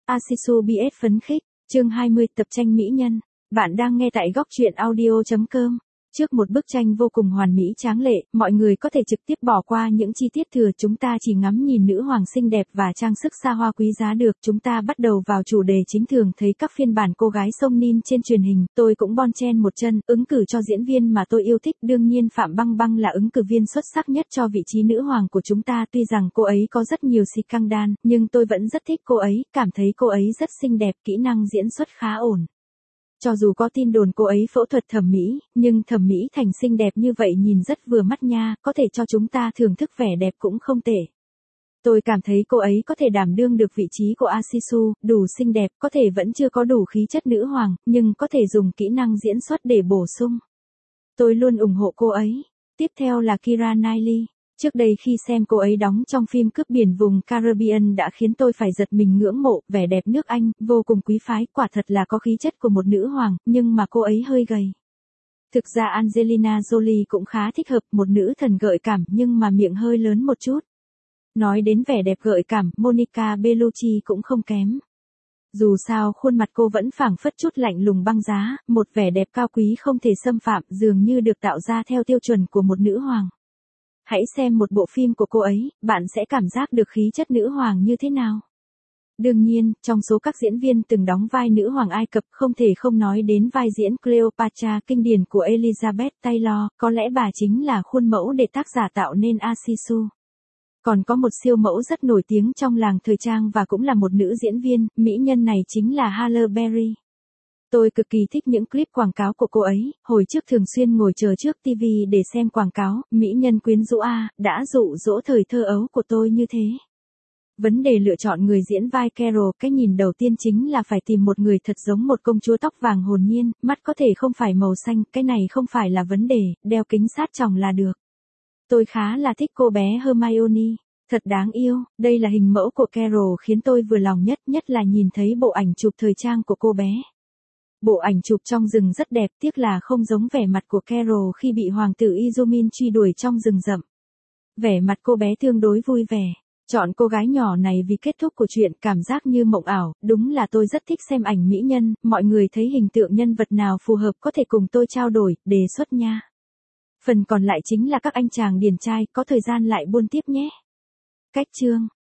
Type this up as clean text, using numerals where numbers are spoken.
Asisu BS phấn khích, chương 20 tập tranh mỹ nhân. Bạn đang nghe tại góc truyện audio.com. Trước một bức tranh vô cùng hoàn mỹ tráng lệ, mọi người có thể trực tiếp bỏ qua những chi tiết thừa, chúng ta chỉ ngắm nhìn nữ hoàng xinh đẹp và trang sức xa hoa quý giá được. Chúng ta bắt đầu vào chủ đề chính, thường thấy các phiên bản cô gái sông Nin trên truyền hình, tôi cũng bon chen một chân, ứng cử cho diễn viên mà tôi yêu thích. Đương nhiên Phạm Băng Băng là ứng cử viên xuất sắc nhất cho vị trí nữ hoàng của chúng ta. Tuy rằng cô ấy có rất nhiều scandal, nhưng tôi vẫn rất thích cô ấy, cảm thấy cô ấy rất xinh đẹp, kỹ năng diễn xuất khá ổn. Cho dù có tin đồn cô ấy phẫu thuật thẩm mỹ, nhưng thẩm mỹ thành xinh đẹp như vậy nhìn rất vừa mắt nha, có thể cho chúng ta thưởng thức vẻ đẹp cũng không tệ. Tôi cảm thấy cô ấy có thể đảm đương được vị trí của Asisu, đủ xinh đẹp, có thể vẫn chưa có đủ khí chất nữ hoàng, nhưng có thể dùng kỹ năng diễn xuất để bổ sung. Tôi luôn ủng hộ cô ấy. Tiếp theo là Keira Knightley. Trước đây khi xem cô ấy đóng trong phim Cướp biển vùng Caribbean đã khiến tôi phải giật mình ngưỡng mộ, vẻ đẹp nước Anh, vô cùng quý phái, quả thật là có khí chất của một nữ hoàng, nhưng mà cô ấy hơi gầy. Thực ra Angelina Jolie cũng khá thích hợp, một nữ thần gợi cảm nhưng mà miệng hơi lớn một chút. Nói đến vẻ đẹp gợi cảm, Monica Bellucci cũng không kém. Dù sao khuôn mặt cô vẫn phảng phất chút lạnh lùng băng giá, một vẻ đẹp cao quý không thể xâm phạm, dường như được tạo ra theo tiêu chuẩn của một nữ hoàng. Hãy xem một bộ phim của cô ấy, bạn sẽ cảm giác được khí chất nữ hoàng như thế nào. Đương nhiên, trong số các diễn viên từng đóng vai nữ hoàng Ai Cập không thể không nói đến vai diễn Cleopatra kinh điển của Elizabeth Taylor, có lẽ bà chính là khuôn mẫu để tác giả tạo nên Asisu. Còn có một siêu mẫu rất nổi tiếng trong làng thời trang và cũng là một nữ diễn viên, mỹ nhân này chính là Halle Berry. Tôi cực kỳ thích những clip quảng cáo của cô ấy, hồi trước thường xuyên ngồi chờ trước TV để xem quảng cáo, mỹ nhân quyến rũ đã dụ dỗ thời thơ ấu của tôi như thế. Vấn đề lựa chọn người diễn vai Carol, cái nhìn đầu tiên chính là phải tìm một người thật giống một công chúa tóc vàng hồn nhiên, mắt có thể không phải màu xanh, cái này không phải là vấn đề, đeo kính sát tròng là được. Tôi khá là thích cô bé Hermione, thật đáng yêu, đây là hình mẫu của Carol khiến tôi vừa lòng nhất là nhìn thấy bộ ảnh chụp thời trang của cô bé. Bộ ảnh chụp trong rừng rất đẹp, tiếc là không giống vẻ mặt của Carol khi bị hoàng tử Izumin truy đuổi trong rừng rậm. Vẻ mặt cô bé tương đối vui vẻ. Chọn cô gái nhỏ này vì kết thúc của chuyện cảm giác như mộng ảo, đúng là tôi rất thích xem ảnh mỹ nhân, mọi người thấy hình tượng nhân vật nào phù hợp có thể cùng tôi trao đổi, đề xuất nha. Phần còn lại chính là các anh chàng điển trai, có thời gian lại buôn tiếp nhé. Cách chương.